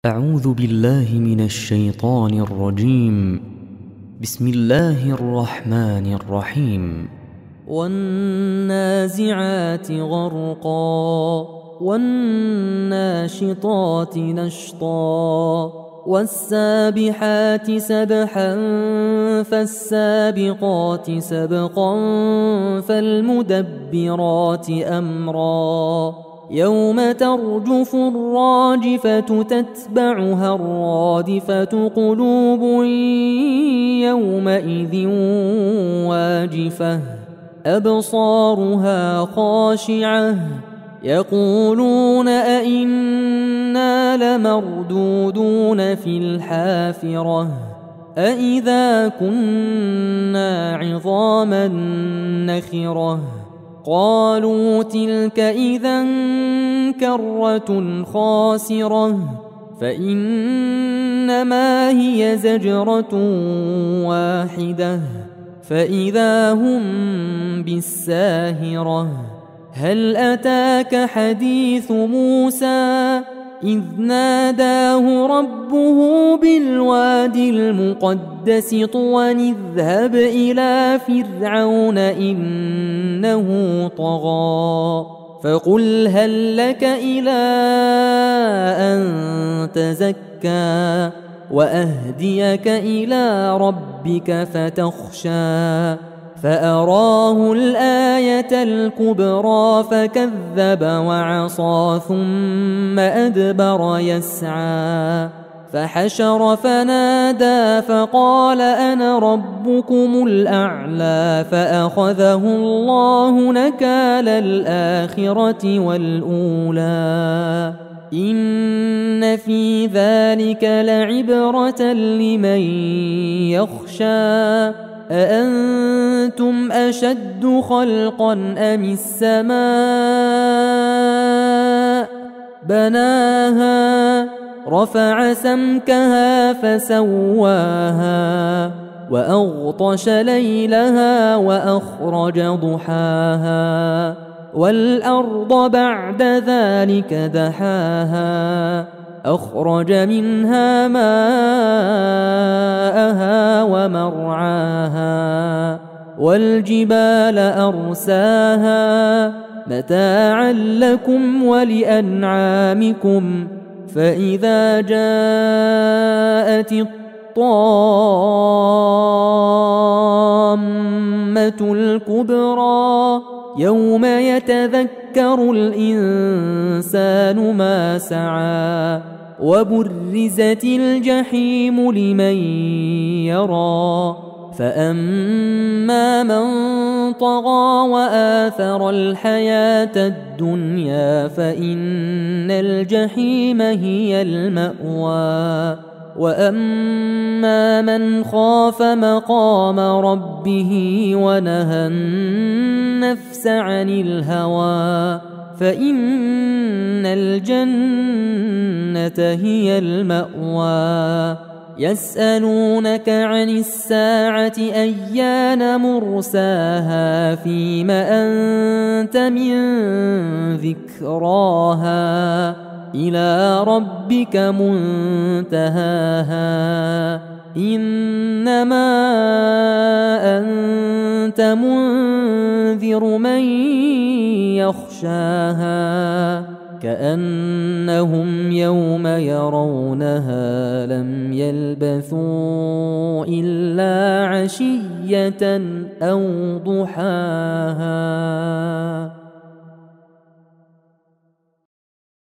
أعوذ بالله من الشيطان الرجيم. بسم الله الرحمن الرحيم. والنازعات غرقا والناشطات نشطا والسابحات سبحا فالسابقات سبقا فالمدبرات أمرا يوم ترجف الراجفة تتبعها الرادفة قلوب يومئذ واجفة أبصارها خاشعة يقولون أئنا لمردودون في الحافرة أئذا كنا عظاما نخرة قالوا تلك إذا كرة خاسرة فإنما هي زجرة واحدة فإذا هم بالساهرة هل أتاك حديث موسى إذ ناداه ربه بالوادي المقدس طوى اذهب إلى فرعون إنه طغى فقل هل لك إلى أن تزكى وأهديك إلى ربك فتخشى فأراه الآية الكبرى فكذب وعصى ثم أدبر يسعى فحشر فنادى فقال أنا ربكم الأعلى فأخذه الله نكال الآخرة والأولى إن في ذلك لعبرة لمن يخشى أأنتم أشد خلقا أم السماء بناها رفع سمكها فسواها وأغطش ليلها وأخرج ضحاها والأرض بعد ذلك دحاها أخرج منها ماءها ومرعاها والجبال أرساها متاعا لكم ولأنعامكم فإذا جاءت الطامة الكبرى يوم يتذكر الإنسان ما سعى وبرزت الجحيم لمن يرى فأما من طغى وآثر الحياة الدنيا فإن الجحيم هي المأوى وأما من خاف مقام ربه ونهى النفس عن الهوى فإن الجنة هي المأوى يسألونك عن الساعة أيان مرساها فيم أنت من ذكراها إلى ربك منتهاها إنما أنت منذر من يخشاها كأنهم يوم يرونها لم يلبثوا إلا عشية أو ضحاها.